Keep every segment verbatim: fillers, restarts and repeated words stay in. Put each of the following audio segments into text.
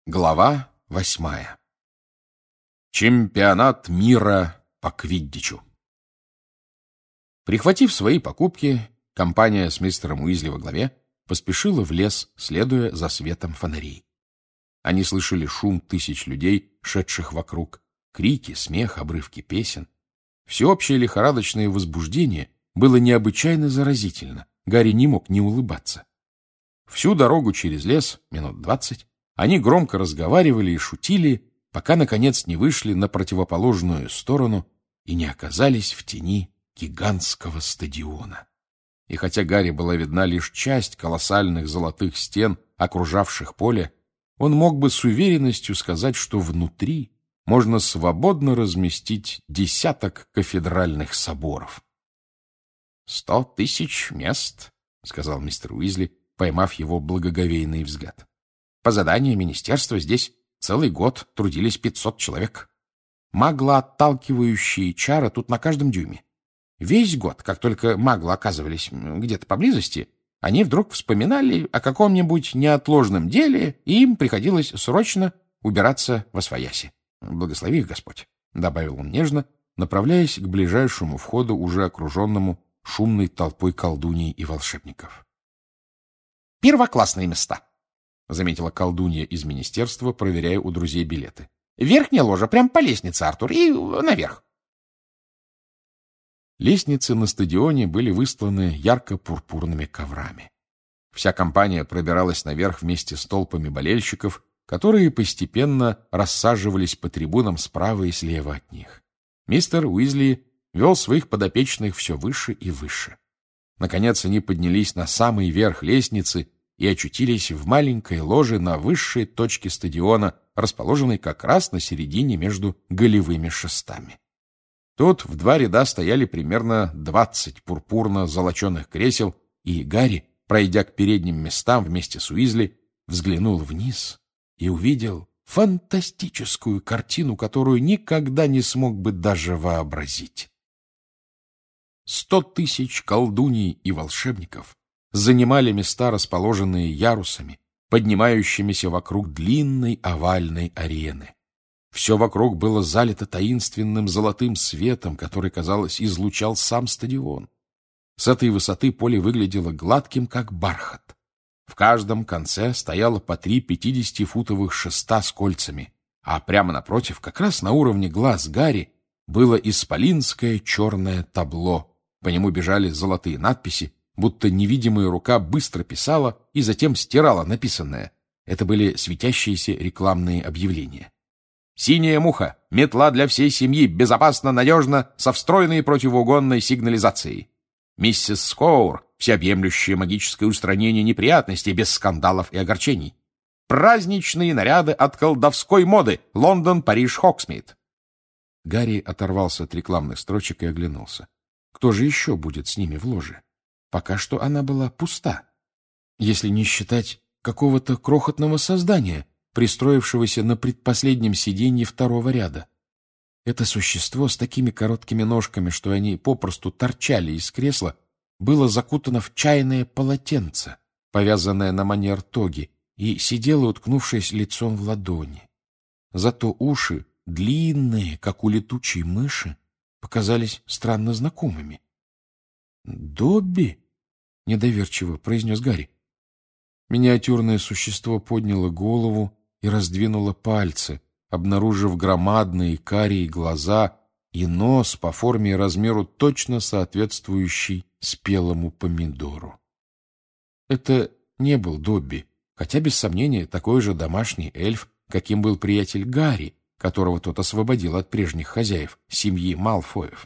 Глава восьмая. Чемпионат мира по квиддичу. Прихватив свои покупки, компания с мистером Уизли во главе поспешила в лес, следуя за светом фонарей. Они слышали шум тысяч людей, шедших вокруг, крики, смех, обрывки песен. Всеобщее лихорадочное возбуждение было необычайно заразительно. Гарри не мог не улыбаться. Всю дорогу через лес, минут двадцать, они громко разговаривали и шутили, пока, наконец, не вышли на противоположную сторону и не оказались в тени гигантского стадиона. И хотя Гарри была видна лишь часть колоссальных золотых стен, окружавших поле, он мог бы с уверенностью сказать, что внутри можно свободно разместить десяток кафедральных соборов. «Сто тысяч мест», — сказал мистер Уизли, поймав его благоговейный взгляд. «По заданию министерства здесь целый год трудились пятьсот человек. Маглоотталкивающие чары тут на каждом дюйме. Весь год, как только маглы оказывались где-то поблизости, они вдруг вспоминали о каком-нибудь неотложном деле, и им приходилось срочно убираться восвояси. Благослови их Господь», — добавил он нежно, направляясь к ближайшему входу, уже окруженному шумной толпой колдуней и волшебников. «Первоклассные места», — заметила колдунья из министерства, проверяя у друзей билеты. «Верхняя ложа, прямо по лестнице, Артур, и наверх». Лестницы на стадионе были выстланы ярко-пурпурными коврами. Вся компания пробиралась наверх вместе с толпами болельщиков, которые постепенно рассаживались по трибунам справа и слева от них. Мистер Уизли вел своих подопечных все выше и выше. Наконец они поднялись на самый верх лестницы и очутились в маленькой ложе на высшей точке стадиона, расположенной как раз на середине между голевыми шестами. Тут в два ряда стояли примерно двадцать пурпурно-золоченых кресел, и Гарри, пройдя к передним местам вместе с Уизли, взглянул вниз и увидел фантастическую картину, которую никогда не смог бы даже вообразить. Сто тысяч колдуний и волшебников занимали места, расположенные ярусами, поднимающимися вокруг длинной овальной арены. Все вокруг было залито таинственным золотым светом, который, казалось, излучал сам стадион. С этой высоты поле выглядело гладким, как бархат. В каждом конце стояло по три пятидесятифутовых шеста с кольцами, а прямо напротив, как раз на уровне глаз Гарри, было исполинское черное табло. По нему бежали золотые надписи, будто невидимая рука быстро писала и затем стирала написанное. Это были светящиеся рекламные объявления. «Синяя муха. Метла для всей семьи. Безопасно, надежно, со встроенной противоугонной сигнализацией. Миссис Скоур. Всеобъемлющее магическое устранение неприятностей без скандалов и огорчений. Праздничные наряды от колдовской моды. Лондон, Париж, Хоксмит». Гарри оторвался от рекламных строчек и оглянулся. Кто же еще будет с ними в ложе? Пока что она была пуста, если не считать какого-то крохотного создания, пристроившегося на предпоследнем сиденье второго ряда. Это существо с такими короткими ножками, что они попросту торчали из кресла, было закутано в чайное полотенце, повязанное на манер тоги, и сидело, уткнувшись лицом в ладони. Зато уши, длинные, как у летучей мыши, показались странно знакомыми. «Добби?» — недоверчиво произнес Гарри. Миниатюрное существо подняло голову и раздвинуло пальцы, обнаружив громадные карие глаза и нос по форме и размеру точно соответствующий спелому помидору. Это не был Добби, хотя, без сомнения, такой же домашний эльф, каким был приятель Гарри, которого тот освободил от прежних хозяев, семьи Малфоев.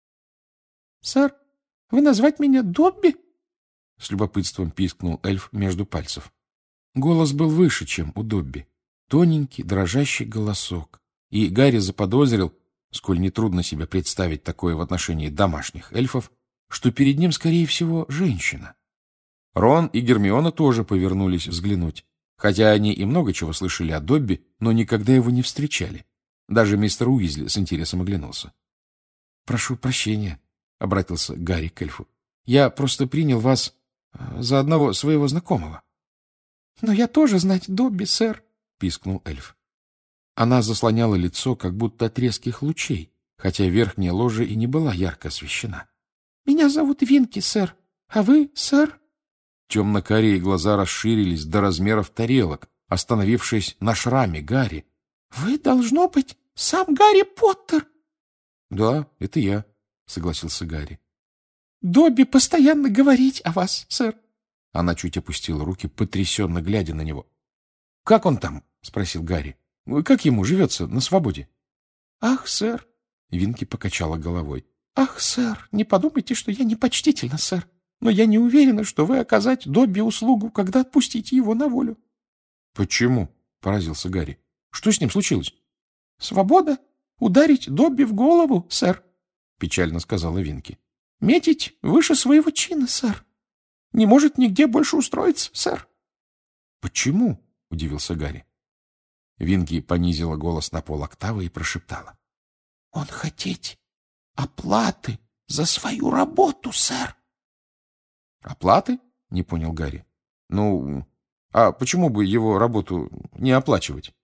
— Сэр, вы назвать меня Добби? — с любопытством пискнул эльф между пальцев. Голос был выше, чем у Добби. Тоненький, дрожащий голосок. И Гарри заподозрил, сколь нетрудно себе представить такое в отношении домашних эльфов, что перед ним, скорее всего, женщина. Рон и Гермиона тоже повернулись взглянуть, хотя они и много чего слышали о Добби, но никогда его не встречали. Даже мистер Уизли с интересом оглянулся. — Прошу прощения, — обратился Гарри к эльфу. — Я просто принял вас за одного своего знакомого. — Но я тоже знать Добби, сэр, — — пискнул эльф. Она заслоняла лицо, как будто от резких лучей, хотя верхняя ложа и не была ярко освещена. — Меня зовут Винки, сэр. А вы, сэр? Темно-карие глаза расширились до размеров тарелок, остановившись на шраме Гарри. — Вы, должно быть, сам Гарри Поттер? — Да, это я, — согласился Гарри. — Добби постоянно говорит о вас, сэр. Она чуть опустила руки, потрясенно глядя на него. — Как он там? — спросил Гарри. — Как ему живется на свободе? — Ах, сэр! — Винки покачала головой. — Ах, сэр, не подумайте, что я непочтительна, сэр. Но я не уверена, что вы оказать Добби услугу, когда отпустите его на волю. — Почему? — поразился Гарри. — Что с ним случилось? — Свобода ударить Добби в голову, сэр, — печально сказала Винки. — Метить выше своего чина, сэр. Не может нигде больше устроиться, сэр. — Почему? — удивился Гарри. Винки понизила голос на полоктавы и прошептала. — Он хотеть оплаты за свою работу, сэр. — Оплаты? — не понял Гарри. — Ну, а почему бы его работу не оплачивать?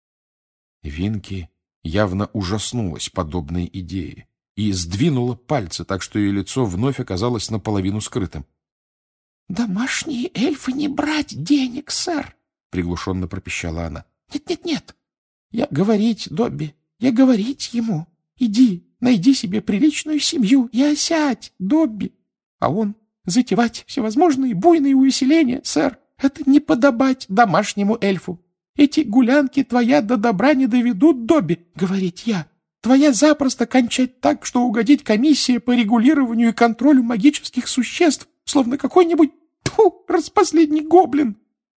Винки явно ужаснулась подобной идее и сдвинула пальцы, так что ее лицо вновь оказалось наполовину скрытым. — Домашние эльфы не брать денег, сэр, — приглушенно пропищала она. Нет, — Нет-нет-нет, я говорить Добби, я говорить ему. Иди, найди себе приличную семью и осядь, Добби. А он затевать всевозможные буйные увеселения, сэр. Это не подобать домашнему эльфу. Эти гулянки твоя до добра не доведут, Добби, говорить я. Твоя запросто кончать так, что угодить комиссия по регулированию и контролю магических существ, словно какой-нибудь, тьфу, распоследний гоблин.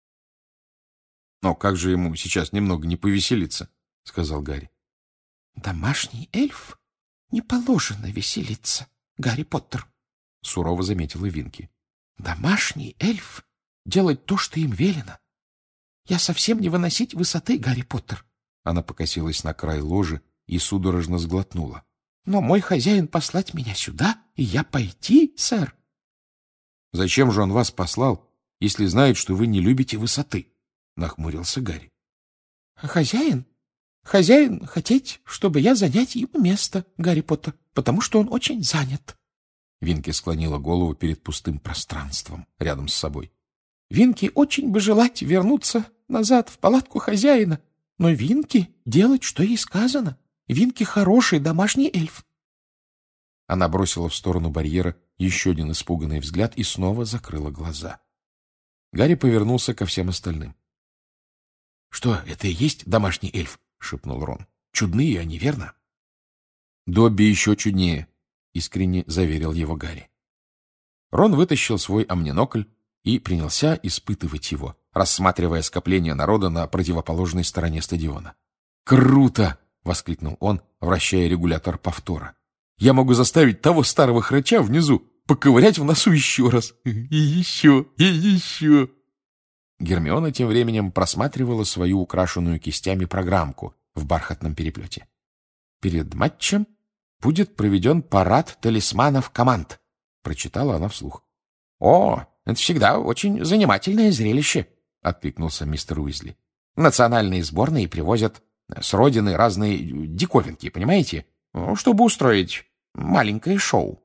— Но как же ему сейчас немного не повеселиться? — сказал Гарри. — Домашний эльф не положено веселиться, Гарри Поттер, — сурово заметила Винки. — Домашний эльф делать то, что им велено. Я совсем не выносить высоты, Гарри Поттер. Она покосилась на край ложи и судорожно сглотнула. — Но мой хозяин послать меня сюда, и я пойти, сэр. — Зачем же он вас послал, если знает, что вы не любите высоты? — нахмурился Гарри. — Хозяин? Хозяин хотеть, чтобы я занять ему место, Гарри Поттер, потому что он очень занят. Винки склонила голову перед пустым пространством рядом с собой. Винки очень бы желать вернуться назад в палатку хозяина, но Винки делать, что ей сказано. Винки хороший домашний эльф. Она бросила в сторону барьера еще один испуганный взгляд и снова закрыла глаза. Гарри повернулся ко всем остальным. — Что, это и есть домашний эльф? — шепнул Рон. — Чудные они, верно? — Добби еще чуднее, — искренне заверил его Гарри. Рон вытащил свой амнинокль и принялся испытывать его, рассматривая скопление народа на противоположной стороне стадиона. «Круто!» — воскликнул он, вращая регулятор повтора. «Я могу заставить того старого хрыча внизу поковырять в носу еще раз. И еще, и еще!» Гермиона тем временем просматривала свою украшенную кистями программку в бархатном переплете. «Перед матчем будет проведен парад талисманов команд», — прочитала она вслух. «О, это всегда очень занимательное зрелище», — откликнулся мистер Уизли. «Национальные сборные привозят с родины разные диковинки, понимаете, чтобы устроить маленькое шоу».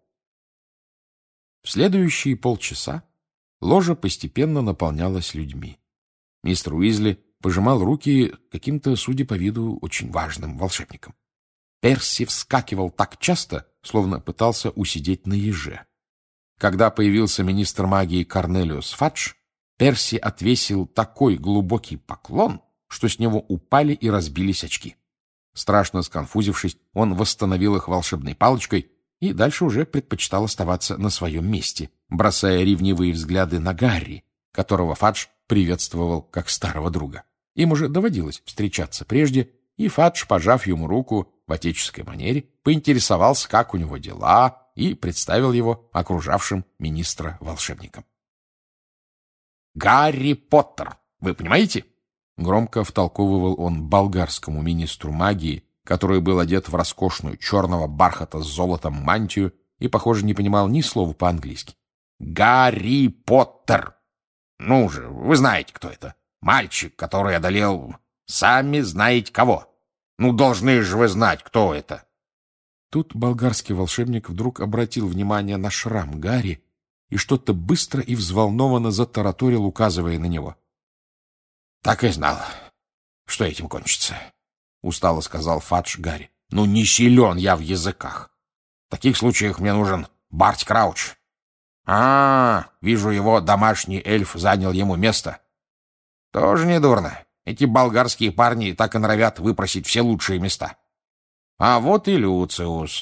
В следующие полчаса ложа постепенно наполнялась людьми. Мистер Уизли пожимал руки каким-то, судя по виду, очень важным волшебником. Перси вскакивал так часто, словно пытался усидеть на еже. Когда появился министр магии Корнелиус Фадж, Перси отвесил такой глубокий поклон, что с него упали и разбились очки. Страшно сконфузившись, он восстановил их волшебной палочкой и дальше уже предпочитал оставаться на своем месте, бросая ревнивые взгляды на Гарри, которого Фадж приветствовал как старого друга. Им уже доводилось встречаться прежде, и Фадж, пожав ему руку в отеческой манере, поинтересовался, как у него дела, и представил его окружавшим министра волшебникам. «Гарри Поттер, вы понимаете?» Громко втолковывал он болгарскому министру магии, который был одет в роскошную черного бархата с золотом мантию и, похоже, не понимал ни слова по-английски. «Гарри Поттер! Ну же, вы знаете, кто это. Мальчик, который одолел Сами знаете кого. Ну, должны же вы знать, кто это. Тут болгарский волшебник вдруг обратил внимание на шрам Гарри и что-то быстро и взволнованно затараторил, указывая на него. — Так и знал, что этим кончится, — устало сказал Фадж Гарри. — Ну, не силен я в языках. В таких случаях мне нужен Барт Крауч. А, вижу, его домашний эльф занял ему место. Тоже недурно. Эти болгарские парни так и норовят выпросить все лучшие места. А вот и Люциус.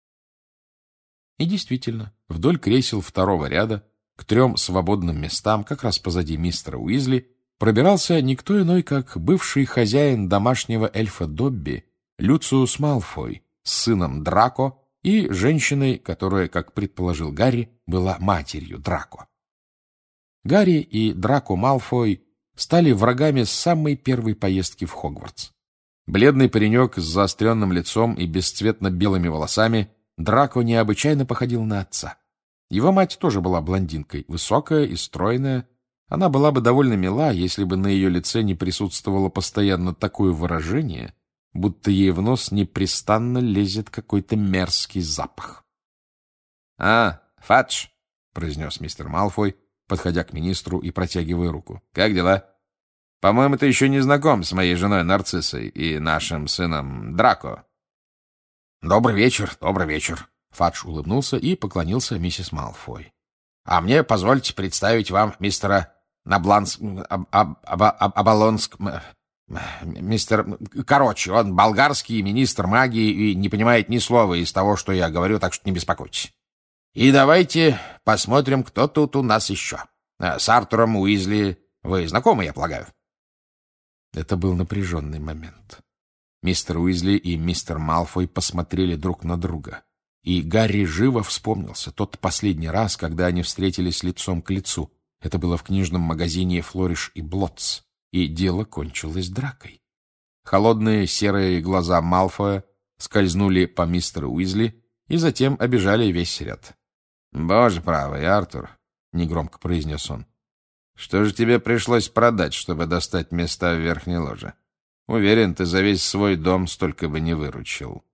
И действительно, вдоль кресел второго ряда, к трем свободным местам, как раз позади мистера Уизли, пробирался никто иной, как бывший хозяин домашнего эльфа Добби, Люциус Малфой, с сыном Драко и женщиной, которая, как предположил Гарри, была матерью Драко. Гарри и Драко Малфой стали врагами с самой первой поездки в Хогвартс. Бледный паренек с заостренным лицом и бесцветно-белыми волосами, Драко необычайно походил на отца. Его мать тоже была блондинкой, высокая и стройная. Она была бы довольно мила, если бы на ее лице не присутствовало постоянно такое выражение, будто ей в нос непрестанно лезет какой-то мерзкий запах. — А, Фадж, — произнес мистер Малфой, подходя к министру и протягивая руку. — Как дела? По-моему, ты еще не знаком с моей женой Нарциссой и нашим сыном Драко. — Добрый вечер, добрый вечер. Фадж улыбнулся и поклонился миссис Малфой. — А мне позвольте представить вам мистера Набланск... Аб... Аб... Аб... Абалонск... Мистер... Короче, он болгарский министр магии и не понимает ни слова из того, что я говорю, так что не беспокойтесь. И давайте посмотрим, кто тут у нас еще. С Артуром Уизли вы знакомы, я полагаю? Это был напряженный момент. Мистер Уизли и мистер Малфой посмотрели друг на друга. И Гарри живо вспомнился тот последний раз, когда они встретились лицом к лицу. Это было в книжном магазине «Флориш и Блотс», и дело кончилось дракой. Холодные серые глаза Малфоя скользнули по мистеру Уизли и затем обижали весь ряд. — Боже правый, Артур, — негромко произнес он, — что же тебе пришлось продать, чтобы достать места в верхней ложе? Уверен, ты за весь свой дом столько бы не выручил.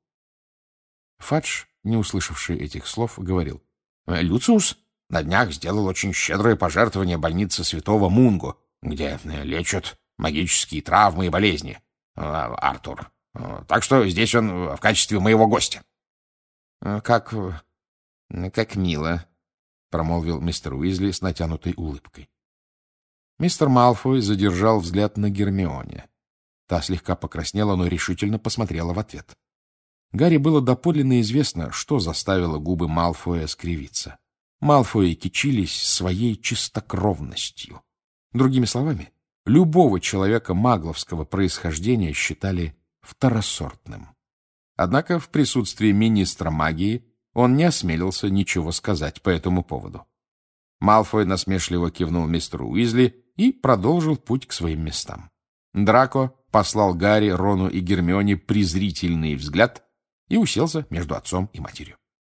Фадж, не услышавший этих слов, говорил. — Люциус на днях сделал очень щедрое пожертвование больнице святого Мунго, где лечат магические травмы и болезни, Артур. Так что здесь он в качестве моего гостя. — Как... как мило, — промолвил мистер Уизли с натянутой улыбкой. Мистер Малфой задержал взгляд на Гермионе. Та слегка покраснела, но решительно посмотрела в ответ. Гарри было доподлинно известно, что заставило губы Малфоя скривиться. Малфои кичились своей чистокровностью. Другими словами, любого человека магловского происхождения считали второсортным. Однако в присутствии министра магии он не осмелился ничего сказать по этому поводу. Малфой насмешливо кивнул мистеру Уизли и продолжил путь к своим местам. Драко послал Гарри, Рону и Гермионе презрительный взгляд и уселся между отцом и матерью.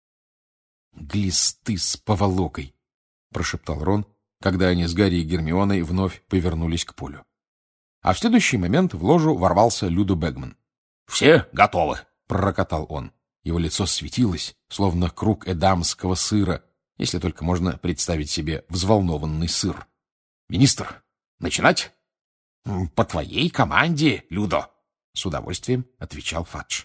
— Глисты с поволокой! — прошептал Рон, когда они с Гарри и Гермионой вновь повернулись к полю. А в следующий момент в ложу ворвался Люду Бэгман. — Все готовы! — пророкотал он. Его лицо светилось, словно круг эдамского сыра, если только можно представить себе взволнованный сыр. — Министр, начинать? — По твоей команде, Людо! — с удовольствием отвечал Фадж.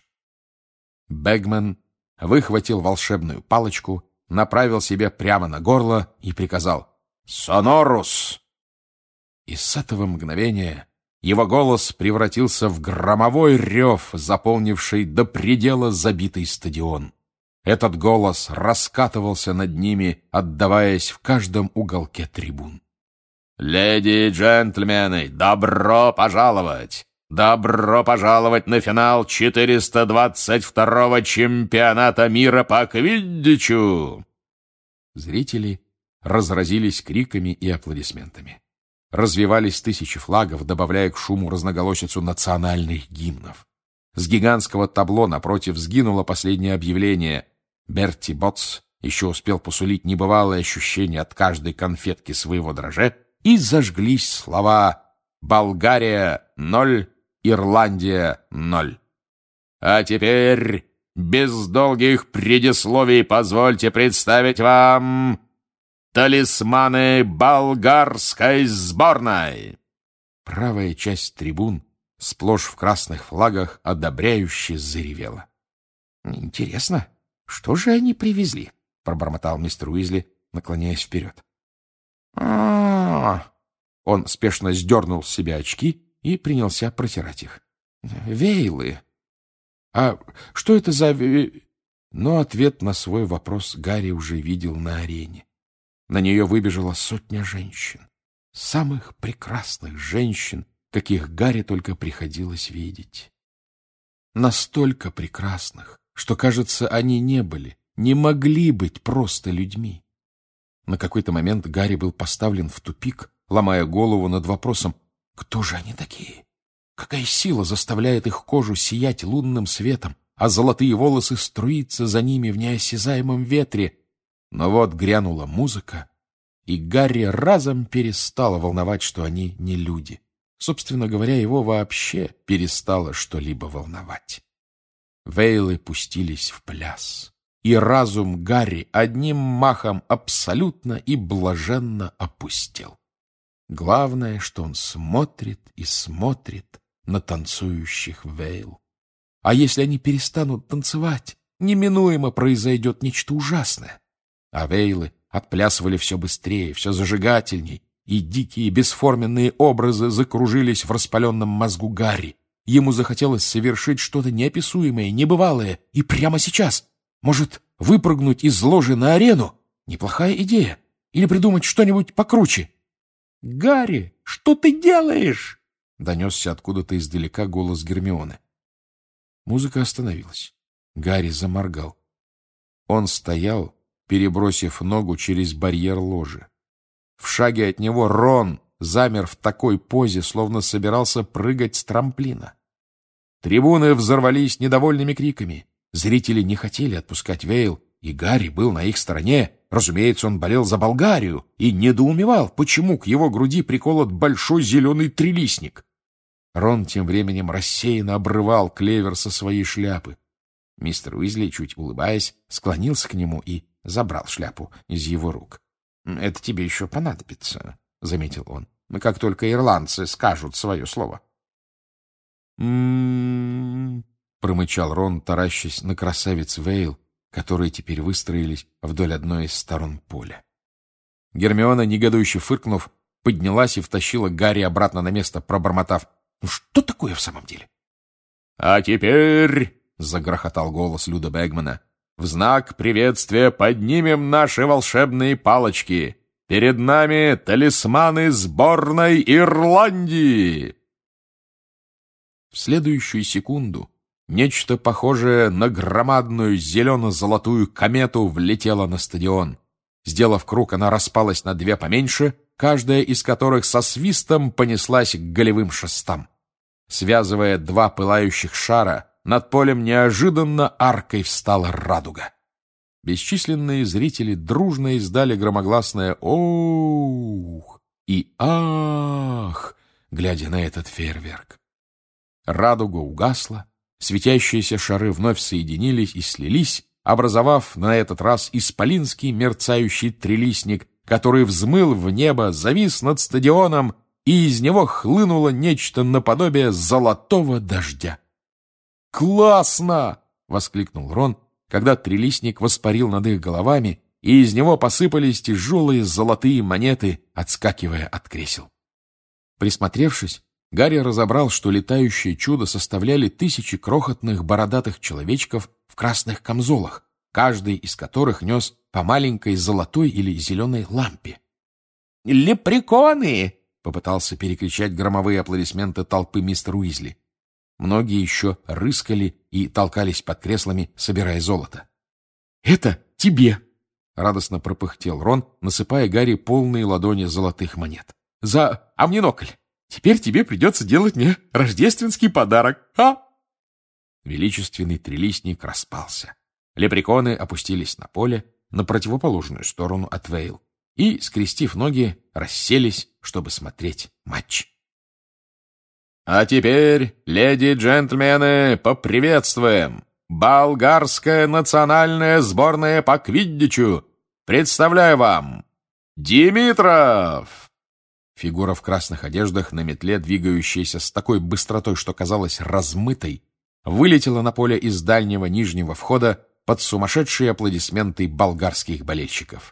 Бэгман выхватил волшебную палочку, направил себе прямо на горло и приказал «Сонорус!». И с этого мгновения его голос превратился в громовой рев, заполнивший до предела забитый стадион. Этот голос раскатывался над ними, отдаваясь в каждом уголке трибун. «Леди и джентльмены, добро пожаловать! Добро пожаловать на финал четыреста двадцать второго чемпионата мира по квиддичу!» Зрители разразились криками и аплодисментами. Развивались тысячи флагов, добавляя к шуму разноголосицу национальных гимнов. С гигантского табло напротив сгинуло последнее объявление. Берти Ботс еще успел посулить небывалое ощущение от каждой конфетки своего драже, и зажглись слова «Болгария — ноль» Ирландия — ноль. А теперь, без долгих предисловий, позвольте представить вам талисманы болгарской сборной. Правая часть трибун, сплошь в красных флагах, одобряюще заревела. «Интересно, что же они привезли?» — пробормотал мистер Уизли, наклоняясь вперед. а Он спешно сдернул с себя очки и принялся протирать их. «Вейлы. А что это за...» Но ответ на свой вопрос Гарри уже видел на арене. На нее выбежала сотня женщин. Самых прекрасных женщин, каких Гарри только приходилось видеть. Настолько прекрасных, что, кажется, они не были, не могли быть просто людьми. На какой-то момент Гарри был поставлен в тупик, ломая голову над вопросом: кто же они такие? Какая сила заставляет их кожу сиять лунным светом, а золотые волосы струиться за ними в неосязаемом ветре? Но вот грянула музыка, и Гарри разом перестало волновать, что они не люди. Собственно говоря, его вообще перестало что-либо волновать. Вейлы пустились в пляс, и разум Гарри одним махом абсолютно и блаженно опустел. Главное, что он смотрит и смотрит на танцующих Вейл. А если они перестанут танцевать, неминуемо произойдет нечто ужасное. А Вейлы отплясывали все быстрее, все зажигательней, и дикие бесформенные образы закружились в распаленном мозгу Гарри. Ему захотелось совершить что-то неописуемое, небывалое, и прямо сейчас. Может, выпрыгнуть из ложи на арену? Неплохая идея. Или придумать что-нибудь покруче. — Гарри, что ты делаешь? — донесся откуда-то издалека голос Гермионы. Музыка остановилась. Гарри заморгал. Он стоял, перебросив ногу через барьер ложи. В шаге от него Рон замер в такой позе, словно собирался прыгать с трамплина. Трибуны взорвались недовольными криками. Зрители не хотели отпускать Вейл, и Гарри был на их стороне. Разумеется, он болел за Болгарию и недоумевал, почему к его груди приколот большой зеленый трилистник. Рон тем временем рассеянно обрывал клевер со своей шляпы. Мистер Уизли, чуть улыбаясь, склонился к нему и забрал шляпу из его рук. — Это тебе еще понадобится, — заметил он, — как только ирландцы скажут свое слово. «М-м-м», промычал Рон, таращась на красавиц Вейл, которые теперь выстроились вдоль одной из сторон поля. Гермиона, негодующе фыркнув, поднялась и втащила Гарри обратно на место, пробормотав: «Ну что такое в самом деле?» «А теперь», — загрохотал голос Люда Бэгмана, — «в знак приветствия поднимем наши волшебные палочки. Перед нами талисманы сборной Ирландии!» В следующую секунду нечто похожее на громадную зелено-золотую комету влетело на стадион. Сделав круг, она распалась на две поменьше, каждая из которых со свистом понеслась к голевым шестам. Связывая два пылающих шара, над полем неожиданно аркой встала радуга. Бесчисленные зрители дружно издали громогласное «Оух!» и «Ах!», глядя на этот фейерверк. Радуга угасла, светящиеся шары вновь соединились и слились, образовав на этот раз исполинский мерцающий трилистник, который взмыл в небо, завис над стадионом, и из него хлынуло нечто наподобие золотого дождя. «Классно!» — воскликнул Рон, когда трилистник воспарил над их головами, и из него посыпались тяжелые золотые монеты, отскакивая от кресел. Присмотревшись, Гарри разобрал, что летающее чудо составляли тысячи крохотных бородатых человечков в красных камзолах, каждый из которых нес по маленькой золотой или зеленой лампе. «Лепреконы!» — попытался перекричать громовые аплодисменты толпы мистер Уизли. Многие еще рыскали и толкались под креслами, собирая золото. «Это тебе!» — радостно пропыхтел Рон, насыпая Гарри полные ладони золотых монет. «За амнинокль! Теперь тебе придется делать мне рождественский подарок, а?» Величественный трилистник распался. Лепреконы опустились на поле, на противоположную сторону от Вейл, и, скрестив ноги, расселись, чтобы смотреть матч. А теперь, леди и джентльмены, поприветствуем! Болгарская национальная сборная по квиддичу! Представляю вам! Димитров!» Фигура в красных одеждах на метле, двигающаяся с такой быстротой, что казалась размытой, вылетела на поле из дальнего нижнего входа под сумасшедшие аплодисменты болгарских болельщиков.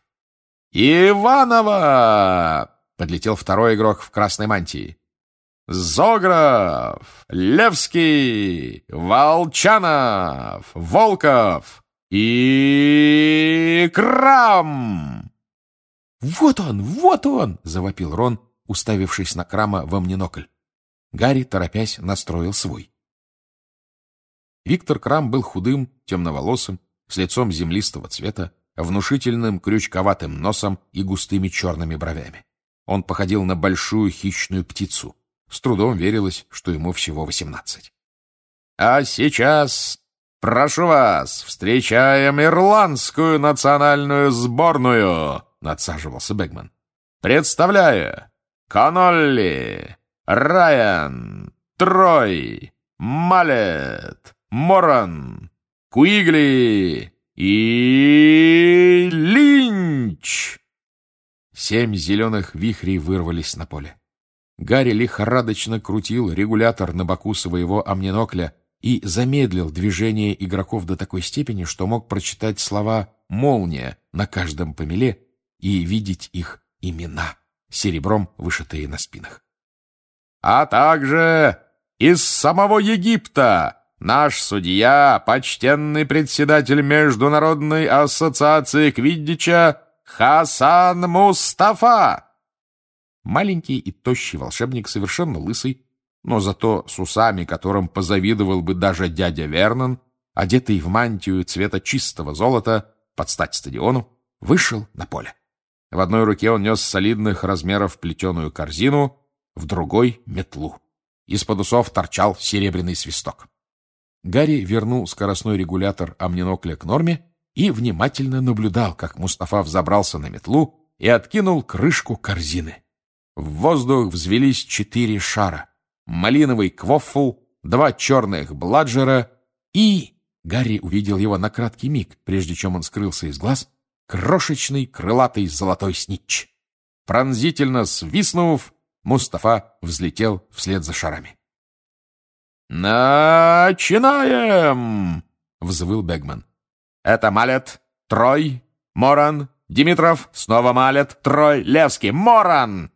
«Иванова!» — подлетел второй игрок в красной мантии. «Зогров! Левский! Волчанов! Волков! И Крам!» «Вот он! Вот он!» — завопил Рон, уставившись на Крама во монокль. Гарри, торопясь, настроил свой. Виктор Крам был худым, темноволосым, с лицом землистого цвета, внушительным крючковатым носом и густыми черными бровями. Он походил на большую хищную птицу. С трудом верилось, что ему всего восемнадцать. «А сейчас, прошу вас, встречаем ирландскую национальную сборную!» — надсаживался Бэгман. «Представляю! Коннолли, Райан, Трой, Малет, Моран, Куигли и Линч!» Семь зеленых вихрей вырвались на поле. Гарри лихорадочно крутил регулятор на боку своего амнинокля и замедлил движение игроков до такой степени, что мог прочитать слова «молния» на каждом помеле и видеть их имена, серебром вышитые на спинах. «А также из самого Египта наш судья, почтенный председатель Международной ассоциации квиддича Хасан Мустафа!» Маленький и тощий волшебник, совершенно лысый, но зато с усами, которым позавидовал бы даже дядя Вернон, одетый в мантию цвета чистого золота, под стать стадиону, вышел на поле. В одной руке он нес солидных размеров плетеную корзину, в другой — метлу. Из-под усов торчал серебряный свисток. Гарри вернул скоростной регулятор амнинокля к норме и внимательно наблюдал, как Мустафа взобрался на метлу и откинул крышку корзины. В воздух взвелись четыре шара. Малиновый квоффл, два черных бладжера и... Гарри увидел его на краткий миг, прежде чем он скрылся из глаз, крошечный крылатый золотой снитч. Пронзительно свистнув, Мустафа взлетел вслед за шарами. «Начинаем!» — взвыл Бэгман. «Это Малет, Трой, Моран, Димитров, снова Малет, Трой, Левский, Моран!»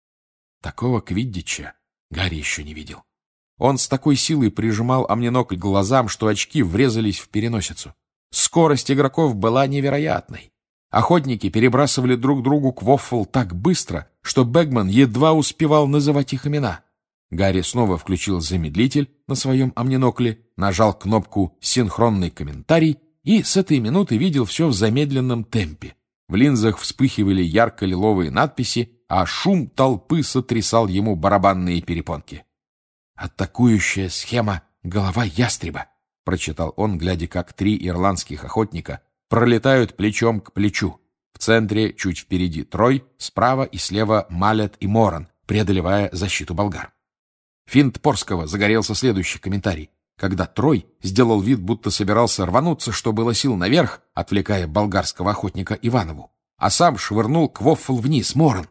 Такого квиддича Гарри еще не видел. Он с такой силой прижимал амнинокль к глазам, что очки врезались в переносицу. Скорость игроков была невероятной. Охотники перебрасывали друг другу квоффл так быстро, что Бэгман едва успевал называть их имена. Гарри снова включил замедлитель на своем амнинокле, нажал кнопку «Синхронный комментарий» и с этой минуты видел все в замедленном темпе. В линзах вспыхивали ярко-лиловые надписи, а шум толпы сотрясал ему барабанные перепонки. «Атакующая схема «Голова ястреба», — прочитал он, глядя, как три ирландских охотника пролетают плечом к плечу. В центре, чуть впереди, Трой, справа и слева Малет и Моран, преодолевая защиту болгар. Финт Порского загорелся следующий комментарий, когда Трой сделал вид, будто собирался рвануться, что было сил наверх, отвлекая болгарского охотника Иванову, а сам швырнул квоффл вниз Моран.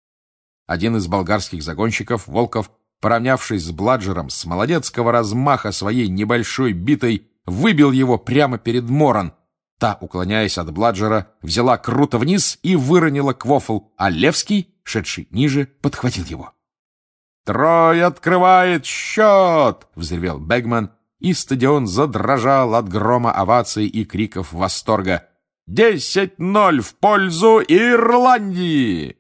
Один из болгарских загонщиков, Волков, поравнявшись с бладжером с молодецкого размаха своей небольшой битой, выбил его прямо перед Моран. Та, уклоняясь от бладжера, взяла круто вниз и выронила квоффл, а Левский, шедший ниже, подхватил его. «Трой открывает счет!» — взревел Бэгман, и стадион задрожал от грома оваций и криков восторга. «Десять ноль в пользу Ирландии!»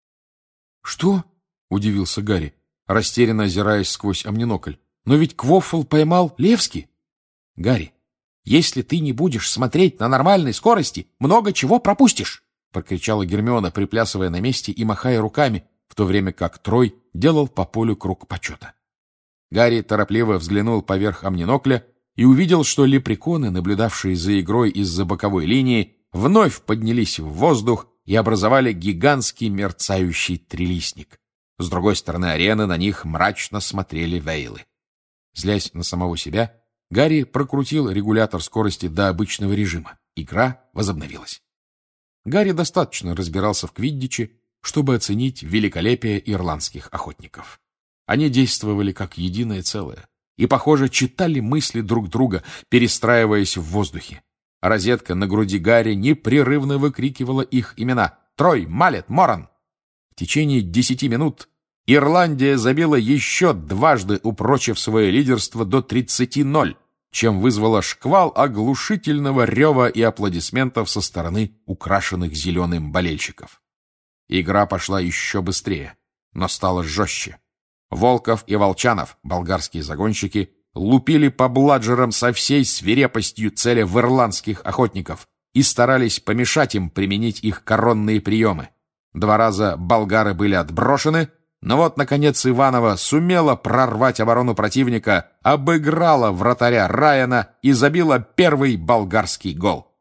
«Что?» — удивился Гарри, растерянно озираясь сквозь амнинокль. «Но ведь квоффл поймал Левский!» «Гарри, если ты не будешь смотреть на нормальной скорости, много чего пропустишь!» — прокричала Гермиона, приплясывая на месте и махая руками, в то время как Трой делал по полю круг почета. Гарри торопливо взглянул поверх амнинокля и увидел, что лепреконы, наблюдавшие за игрой из-за боковой линии, вновь поднялись в воздух и образовали гигантский мерцающий трилистник. С другой стороны арены на них мрачно смотрели вейлы. Злясь на самого себя, Гарри прокрутил регулятор скорости до обычного режима. Игра возобновилась. Гарри достаточно разбирался в квиддиче, чтобы оценить великолепие ирландских охотников. Они действовали как единое целое и, похоже, читали мысли друг друга, перестраиваясь в воздухе. Розетка на груди Гарри непрерывно выкрикивала их имена: Трой, Малет, Моран. В течение десяти минут Ирландия забила еще дважды, упрочив свое лидерство до тридцати ноль, чем вызвала шквал оглушительного рева и аплодисментов со стороны украшенных зеленым болельщиков. Игра пошла еще быстрее, но стала жестче. Волков и Волчанов, болгарские загонщики, лупили по бладжерам со всей свирепостью, целя в ирландских охотников, и старались помешать им применить их коронные приемы. Два раза болгары были отброшены, но вот, наконец, Иванова сумела прорвать оборону противника, обыграла вратаря Райана и забила первый болгарский гол.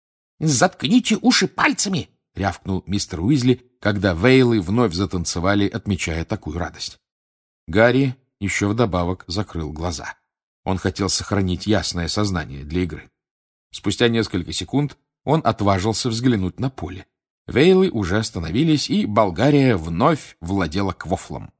«Заткните уши пальцами!» — рявкнул мистер Уизли, когда вейлы вновь затанцевали, отмечая такую радость. Гарри еще вдобавок закрыл глаза. Он хотел сохранить ясное сознание для игры. Спустя несколько секунд он отважился взглянуть на поле. Вейлы уже остановились, и Болгария вновь владела квофлом.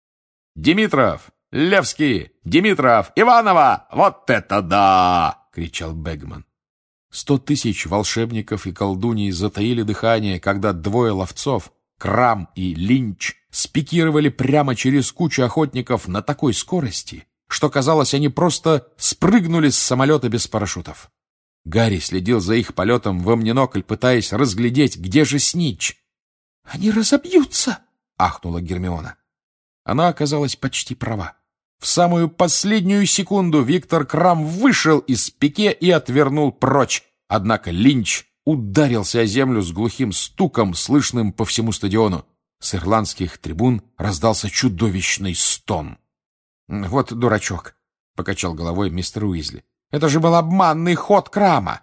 «Димитров! Левский! Димитров! Иванова! Вот это да!» — кричал Бэгман. Сто тысяч волшебников и колдуней затаили дыхание, когда двое ловцов, Крам и Линч, спикировали прямо через кучу охотников на такой скорости, что, казалось, они просто спрыгнули с самолета без парашютов. Гарри следил за их полетом в омнинокль, пытаясь разглядеть, где же Снитч. «Они разобьются!» — ахнула Гермиона. Она оказалась почти права. В самую последнюю секунду Виктор Крам вышел из пике и отвернул прочь, однако Линч ударился о землю с глухим стуком, слышным по всему стадиону. С ирландских трибун раздался чудовищный стон. «Вот дурачок», — покачал головой мистер Уизли. «Это же был обманный ход Крама».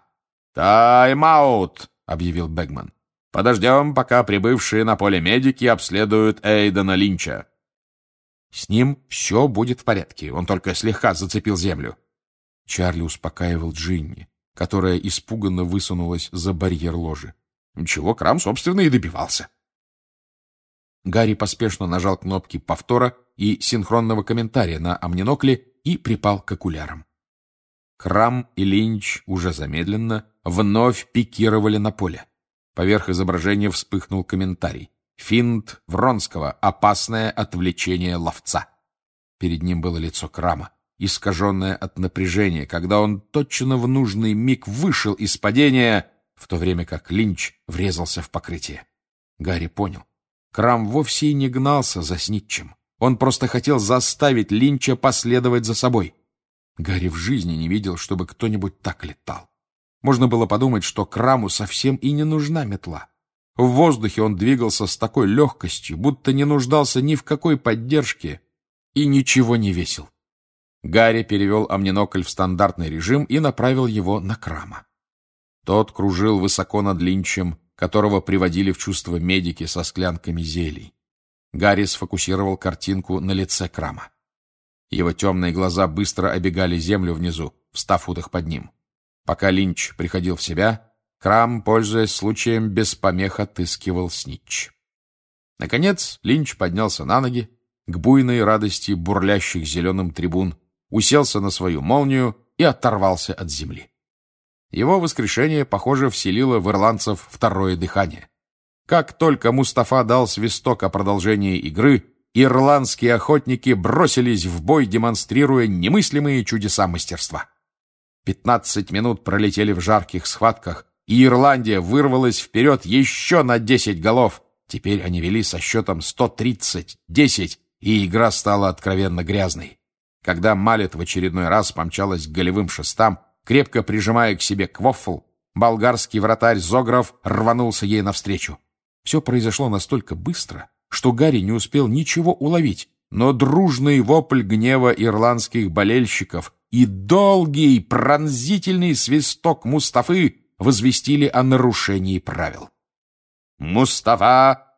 «Тайм-аут», — объявил Бэгман. «Подождем, пока прибывшие на поле медики обследуют Эйдена Линча». «С ним все будет в порядке, он только слегка зацепил землю». Чарли успокаивал Джинни, которая испуганно высунулась за барьер ложи. Чего Крам, собственно, и добивался. Гарри поспешно нажал кнопки повтора и синхронного комментария на омнинокле и припал к окулярам. Крам и Линч уже замедленно вновь пикировали на поле. Поверх изображения вспыхнул комментарий. Финт Вронского. Опасное отвлечение ловца. Перед ним было лицо Крама, искаженное от напряжения, когда он точно в нужный миг вышел из падения, в то время как Линч врезался в покрытие. Гарри понял. Крам вовсе и не гнался за Снитчем. Он просто хотел заставить Линча последовать за собой. Гарри в жизни не видел, чтобы кто-нибудь так летал. Можно было подумать, что Краму совсем и не нужна метла. В воздухе он двигался с такой легкостью, будто не нуждался ни в какой поддержке и ничего не весил. Гарри перевел омнинокль в стандартный режим и направил его на Крама. Тот кружил высоко над Линчем, которого приводили в чувство медики со склянками зелий. Гарри сфокусировал картинку на лице Крама. Его темные глаза быстро обегали землю внизу, в ста футах под ним. Пока Линч приходил в себя, Крам, пользуясь случаем, без помех отыскивал Снитч. Наконец Линч поднялся на ноги, к буйной радости бурлящих зеленым трибун, уселся на свою молнию и оторвался от земли. Его воскрешение, похоже, вселило в ирландцев второе дыхание. Как только Мустафа дал свисток о продолжении игры, ирландские охотники бросились в бой, демонстрируя немыслимые чудеса мастерства. Пятнадцать минут пролетели в жарких схватках, и Ирландия вырвалась вперед еще на десять голов. Теперь они вели со счетом сто тридцать десять, и игра стала откровенно грязной. Когда Малет в очередной раз помчалась к голевым шестам, крепко прижимая к себе квофл, болгарский вратарь Зогров рванулся ей навстречу. Все произошло настолько быстро, что Гарри не успел ничего уловить, но дружный вопль гнева ирландских болельщиков и долгий пронзительный свисток Мустафы возвестили о нарушении правил. «Мустафа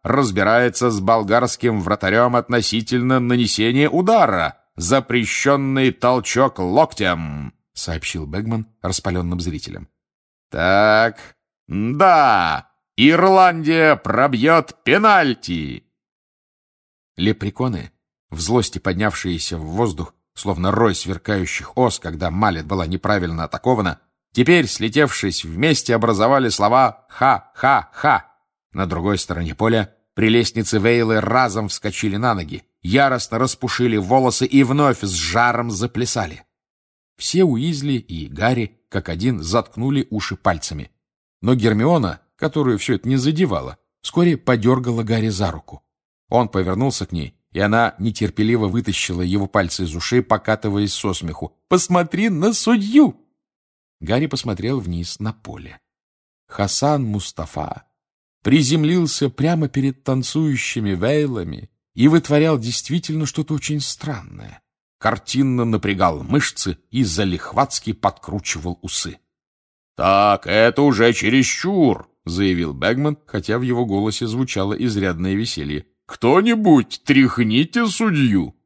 разбирается с болгарским вратарем относительно нанесения удара. Запрещенный толчок локтем», — сообщил Бэгман распаленным зрителям. «Так, да, Ирландия пробьет пенальти». Лепреконы, в злости поднявшиеся в воздух, словно рой сверкающих ос, когда Малет была неправильно атакована, теперь, слетевшись вместе, образовали слова «ха-ха-ха». На другой стороне поля прелестницы Вейлы разом вскочили на ноги, яростно распушили волосы и вновь с жаром заплясали. Все Уизли и Гарри, как один, заткнули уши пальцами. Но Гермиона, которую все это не задевало, вскоре подергала Гарри за руку. Он повернулся к ней, и она нетерпеливо вытащила его пальцы из ушей, покатываясь со смеху. «Посмотри на судью!» Гарри посмотрел вниз на поле. Хасан Мустафа приземлился прямо перед танцующими Вейлами и вытворял действительно что-то очень странное. Картинно напрягал мышцы и залихватски подкручивал усы. «Так, это уже чересчур», — заявил Бэгман, хотя в его голосе звучало изрядное веселье. «Кто-нибудь тряхните судью!»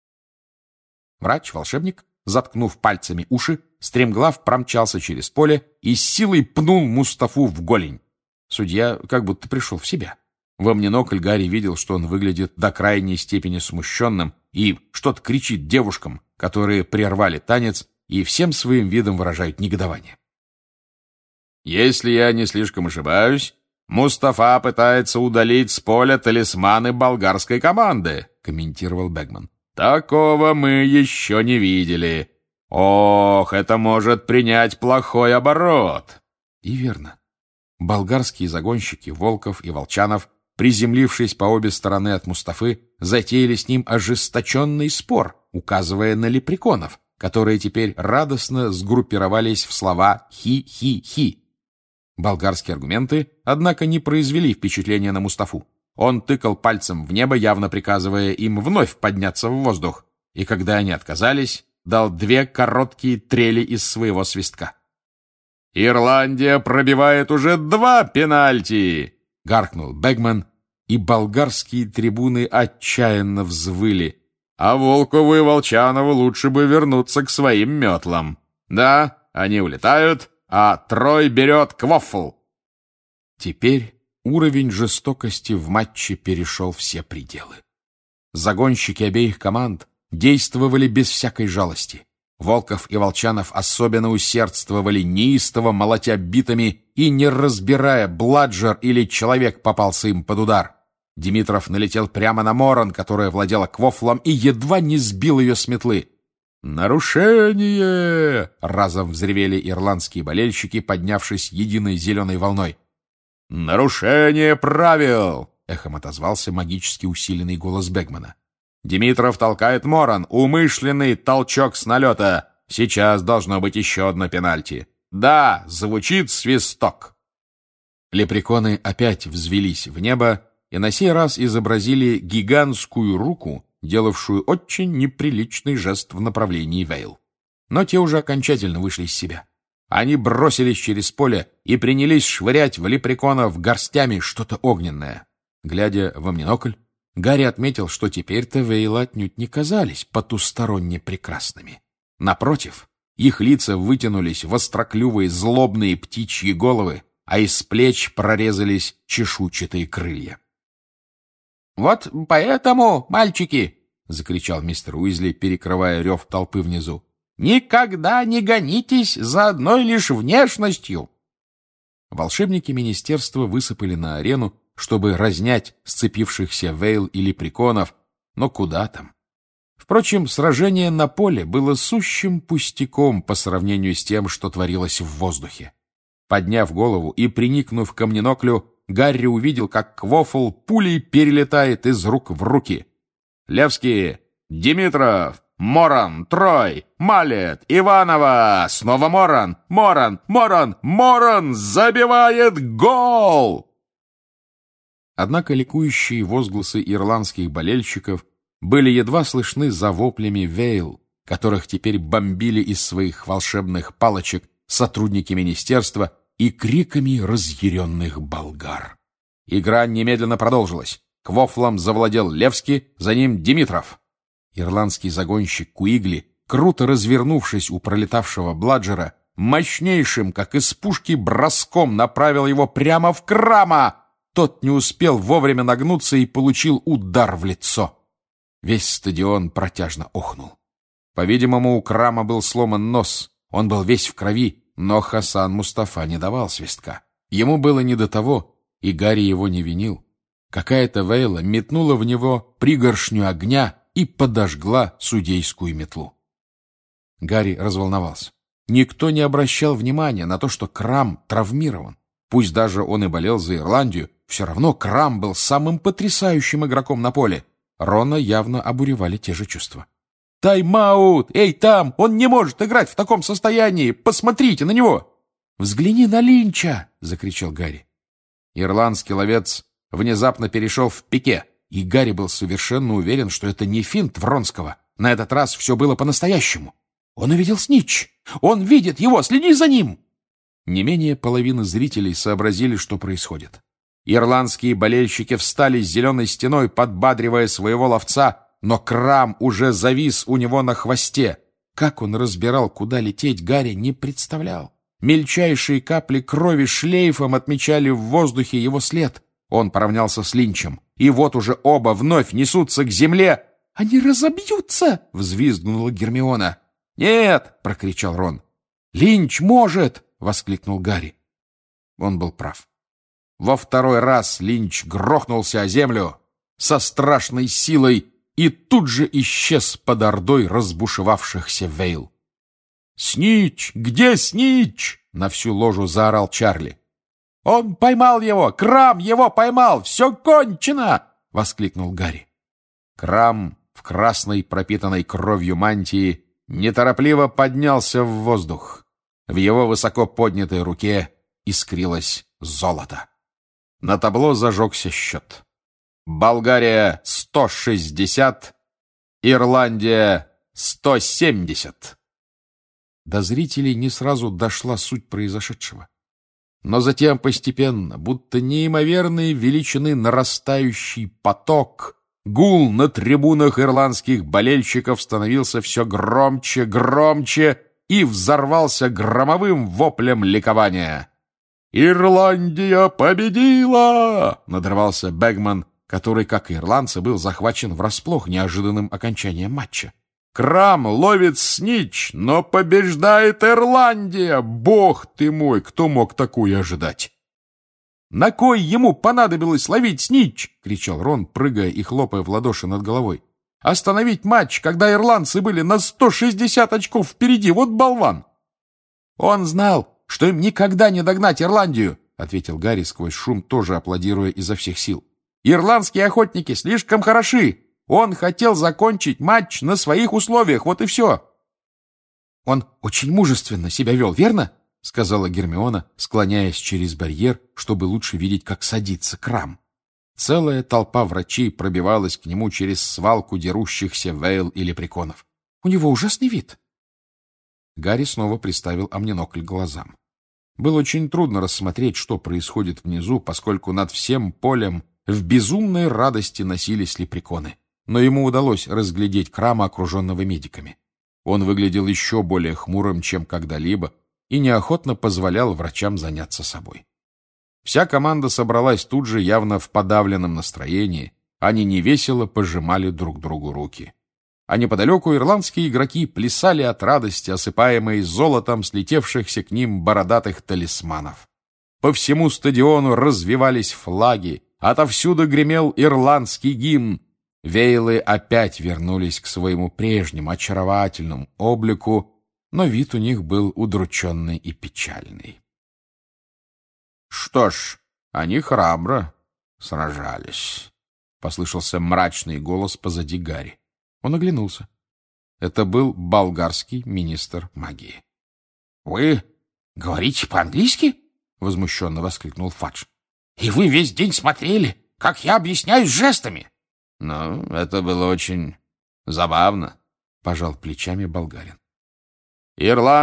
Врач-волшебник, заткнув пальцами уши, стремглав промчался через поле и с силой пнул Мустафу в голень. Судья как будто пришел в себя. Во монокль Гарри видел, что он выглядит до крайней степени смущенным и что-то кричит девушкам, которые прервали танец и всем своим видом выражают негодование. «Если я не слишком ошибаюсь, Мустафа пытается удалить с поля талисманы болгарской команды», — комментировал Бэгман. «Такого мы еще не видели. Ох, это может принять плохой оборот». И верно. Болгарские загонщики Волков и Волчанов, приземлившись по обе стороны от Мустафы, затеяли с ним ожесточенный спор, указывая на лепреконов, которые теперь радостно сгруппировались в слова «хи-хи-хи». Болгарские аргументы, однако, не произвели впечатления на Мустафу. Он тыкал пальцем в небо, явно приказывая им вновь подняться в воздух, и когда они отказались, дал две короткие трели из своего свистка. «Ирландия пробивает уже два пенальти!» — гаркнул Бэгман, и болгарские трибуны отчаянно взвыли. «А Волкову и Волчанову лучше бы вернуться к своим метлам. Да, они улетают, а Трой берет квоффл». Теперь уровень жестокости в матче перешел все пределы. Загонщики обеих команд действовали без всякой жалости. Волков и Волчанов особенно усердствовали, неистово молотя битами и не разбирая, бладжер или человек попался им под удар. Димитров налетел прямо на Моран, которая владела квофлом, и едва не сбил ее с метлы. «Нарушение!» — разом взревели ирландские болельщики, поднявшись единой зеленой волной. «Нарушение правил!» — эхом отозвался магически усиленный голос Бэгмана. «Димитров толкает Моран. Умышленный толчок с налета. Сейчас должно быть еще одно пенальти. Да, звучит свисток». Лепреконы опять взвелись в небо и на сей раз изобразили гигантскую руку, делавшую очень неприличный жест в направлении Вейл. Но те уже окончательно вышли из себя. Они бросились через поле и принялись швырять в лепреконов горстями что-то огненное. Глядя в монокль, Гарри отметил, что теперь-то Вейлы отнюдь не казались потусторонне прекрасными. Напротив, их лица вытянулись в остроклювые злобные птичьи головы, а из плеч прорезались чешуйчатые крылья. «Вот поэтому, мальчики!» — закричал мистер Уизли, перекрывая рев толпы внизу. «Никогда не гонитесь за одной лишь внешностью!» Волшебники министерства высыпали на арену, чтобы разнять сцепившихся Вейл и лепреконов, но куда там? Впрочем, сражение на поле было сущим пустяком по сравнению с тем, что творилось в воздухе. Подняв голову и приникнув к моноклю, Гарри увидел, как квофл пулей перелетает из рук в руки. «Левский! Димитров! Моран! Трой! Малет! Иванова! Снова Моран! Моран! Моран! Моран! Забивает гол!» Однако ликующие возгласы ирландских болельщиков были едва слышны за воплями Вейл, которых теперь бомбили из своих волшебных палочек сотрудники министерства, и криками разъяренных болгар. Игра немедленно продолжилась. Квофлом завладел Левский, за ним Димитров. Ирландский загонщик Куигли, круто развернувшись у пролетавшего Бладжера, мощнейшим, как из пушки, броском направил его прямо в Крама. Тот не успел вовремя нагнуться и получил удар в лицо. Весь стадион протяжно охнул. По-видимому, у Крама был сломан нос. Он был весь в крови, но Хасан Мустафа не давал свистка. Ему было не до того, и Гарри его не винил. Какая-то Вейла метнула в него пригоршню огня и подожгла судейскую метлу. Гарри разволновался. Никто не обращал внимания на то, что Крам травмирован. Пусть даже он и болел за Ирландию, все равно Крам был самым потрясающим игроком на поле. Рона явно обуревали те же чувства. «Тайм-аут! Эй, там! Он не может играть в таком состоянии! Посмотрите на него!» «Взгляни на Линча!» — закричал Гарри. Ирландский ловец внезапно перешел в пике, и Гарри был совершенно уверен, что это не финт Вронского. На этот раз все было по-настоящему. Он увидел снитч! Он видит его! Следи за ним! Не менее половины зрителей сообразили, что происходит. Ирландские болельщики встали с зеленой стеной, подбадривая своего ловца, но Крам уже завис у него на хвосте. Как он разбирал, куда лететь, Гарри не представлял. Мельчайшие капли крови шлейфом отмечали в воздухе его след. Он поравнялся с Линчем, и вот уже оба вновь несутся к земле. «Они разобьются!» — взвизгнула Гермиона. «Нет!» — прокричал Рон. «Линч может!» — воскликнул Гарри. Он был прав. Во второй раз Линч грохнулся о землю со страшной силой и тут же исчез под ордой разбушевавшихся Вейл. «Снитч! Где Снитч?» — на всю ложу заорал Чарли. «Он поймал его! Крам его поймал! Все кончено!» — воскликнул Гарри. Крам в красной, пропитанной кровью мантии неторопливо поднялся в воздух. В его высоко поднятой руке искрилось золото. На табло зажегся счет. Болгария — сто шестьдесят, Ирландия — сто семьдесят. До зрителей не сразу дошла суть произошедшего. Но затем постепенно, будто неимоверной величины нарастающий поток, гул на трибунах ирландских болельщиков становился все громче, громче и взорвался громовым воплем ликования. «Ирландия победила!» — надрывался Бэгман, который, как и ирландцы, был захвачен врасплох неожиданным окончанием матча. «Крам ловит снитч, но побеждает Ирландия! Бог ты мой, кто мог такое ожидать?» «На кой ему понадобилось ловить снитч?» — кричал Рон, прыгая и хлопая в ладоши над головой. «Остановить матч, когда ирландцы были на сто шестьдесят очков впереди, вот болван!» «Он знал, что им никогда не догнать Ирландию», — ответил Гарри сквозь шум, тоже аплодируя изо всех сил. «Ирландские охотники слишком хороши. Он хотел закончить матч на своих условиях, вот и все». «Он очень мужественно себя вел, верно?» — сказала Гермиона, склоняясь через барьер, чтобы лучше видеть, как садится Крам. Целая толпа врачей пробивалась к нему через свалку дерущихся Вейл и лепреконов. «У него ужасный вид». Гарри снова приставил амнинокль к глазам. Было очень трудно рассмотреть, что происходит внизу, поскольку над всем полем в безумной радости носились лепреконы. Но ему удалось разглядеть Крама, окруженного медиками. Он выглядел еще более хмурым, чем когда-либо, и неохотно позволял врачам заняться собой. Вся команда собралась тут же, явно в подавленном настроении. Они невесело пожимали друг другу руки. А неподалеку ирландские игроки плясали от радости, осыпаемые золотом слетевшихся к ним бородатых талисманов. По всему стадиону развивались флаги, отовсюду гремел ирландский гимн. Вейлы опять вернулись к своему прежнему очаровательному облику, но вид у них был удрученный и печальный. «Что ж, они храбро сражались», — послышался мрачный голос позади Гарри. Он оглянулся. Это был болгарский министр магии. «Вы говорите по-английски?» — возмущенно воскликнул Фадж. «И вы весь день смотрели, как я объясняюсь жестами!» «Ну, это было очень забавно», — пожал плечами болгарин.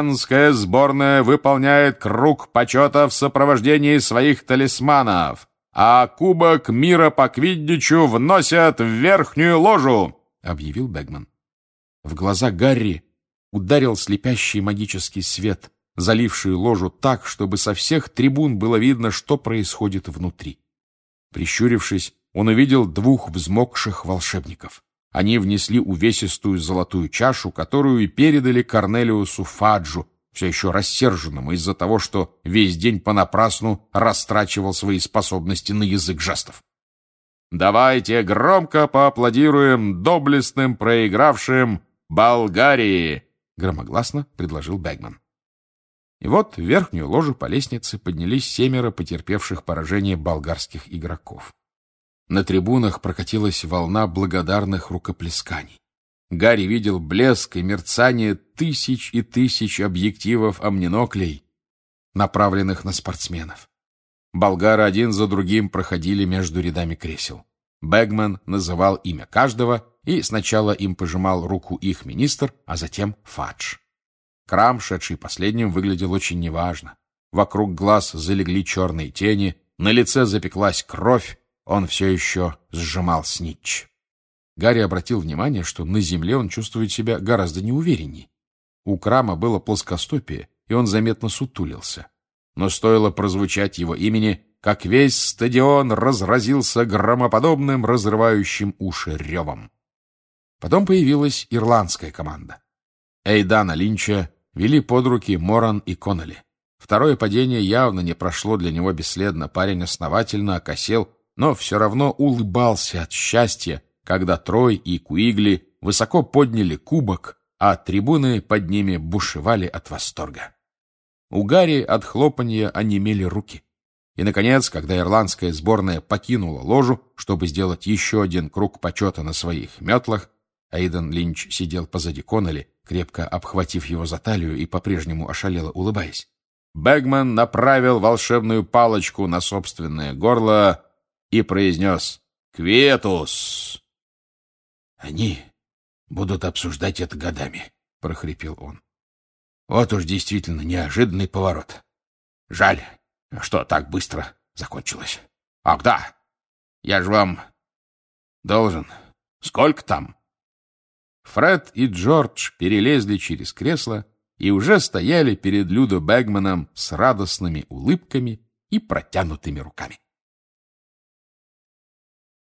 «Ирландская сборная выполняет круг почета в сопровождении своих талисманов. а кубок мира по квиддичу вносят в верхнюю ложу», — объявил Бэгман. В глаза Гарри ударил слепящий магический свет, заливший ложу так, чтобы со всех трибун было видно, что происходит внутри. Прищурившись, он увидел двух взмокших волшебников. Они внесли увесистую золотую чашу, которую и передали Корнелиусу Фаджу, все еще рассерженному из-за того, что весь день понапрасну растрачивал свои способности на язык жестов. «Давайте громко поаплодируем доблестным проигравшим Болгарии!» — громогласно предложил Бэгман. И вот в верхнюю ложу по лестнице поднялись семеро потерпевших поражение болгарских игроков. На трибунах прокатилась волна благодарных рукоплесканий. Гарри видел блеск и мерцание тысяч и тысяч объективов амниноклей, направленных на спортсменов. Болгары один за другим проходили между рядами кресел. Бэгман называл имя каждого, и сначала им пожимал руку их министр, а затем Фадж. Крам, шедший последним, выглядел очень неважно. Вокруг глаз залегли черные тени, на лице запеклась кровь, он все еще сжимал снитч. Гарри обратил внимание, что на земле он чувствует себя гораздо неуверенней. У Крама было плоскостопие, и он заметно сутулился. Но стоило прозвучать его имени, как весь стадион разразился громоподобным, разрывающим уши ревом. Потом появилась ирландская команда. Эйдана Линча вели под руки Моран и Коннелли. Второе падение явно не прошло для него бесследно. Парень основательно окосел, но все равно улыбался от счастья, когда Трой и Куигли высоко подняли кубок, а трибуны под ними бушевали от восторга. У Гарри от хлопанья онемели руки. И, наконец, когда ирландская сборная покинула ложу, чтобы сделать еще один круг почета на своих метлах, Эйден Линч сидел позади Коннелли, крепко обхватив его за талию и по-прежнему ошалело улыбаясь. Бэгман направил волшебную палочку на собственное горло и произнес «Кветус!». «Они будут обсуждать это годами», — прохрипел он. «Вот уж действительно неожиданный поворот. Жаль, что так быстро закончилось. Ах да, я же вам должен. Сколько там?» Фред и Джордж перелезли через кресло и уже стояли перед Людо Бэгманом с радостными улыбками и протянутыми руками.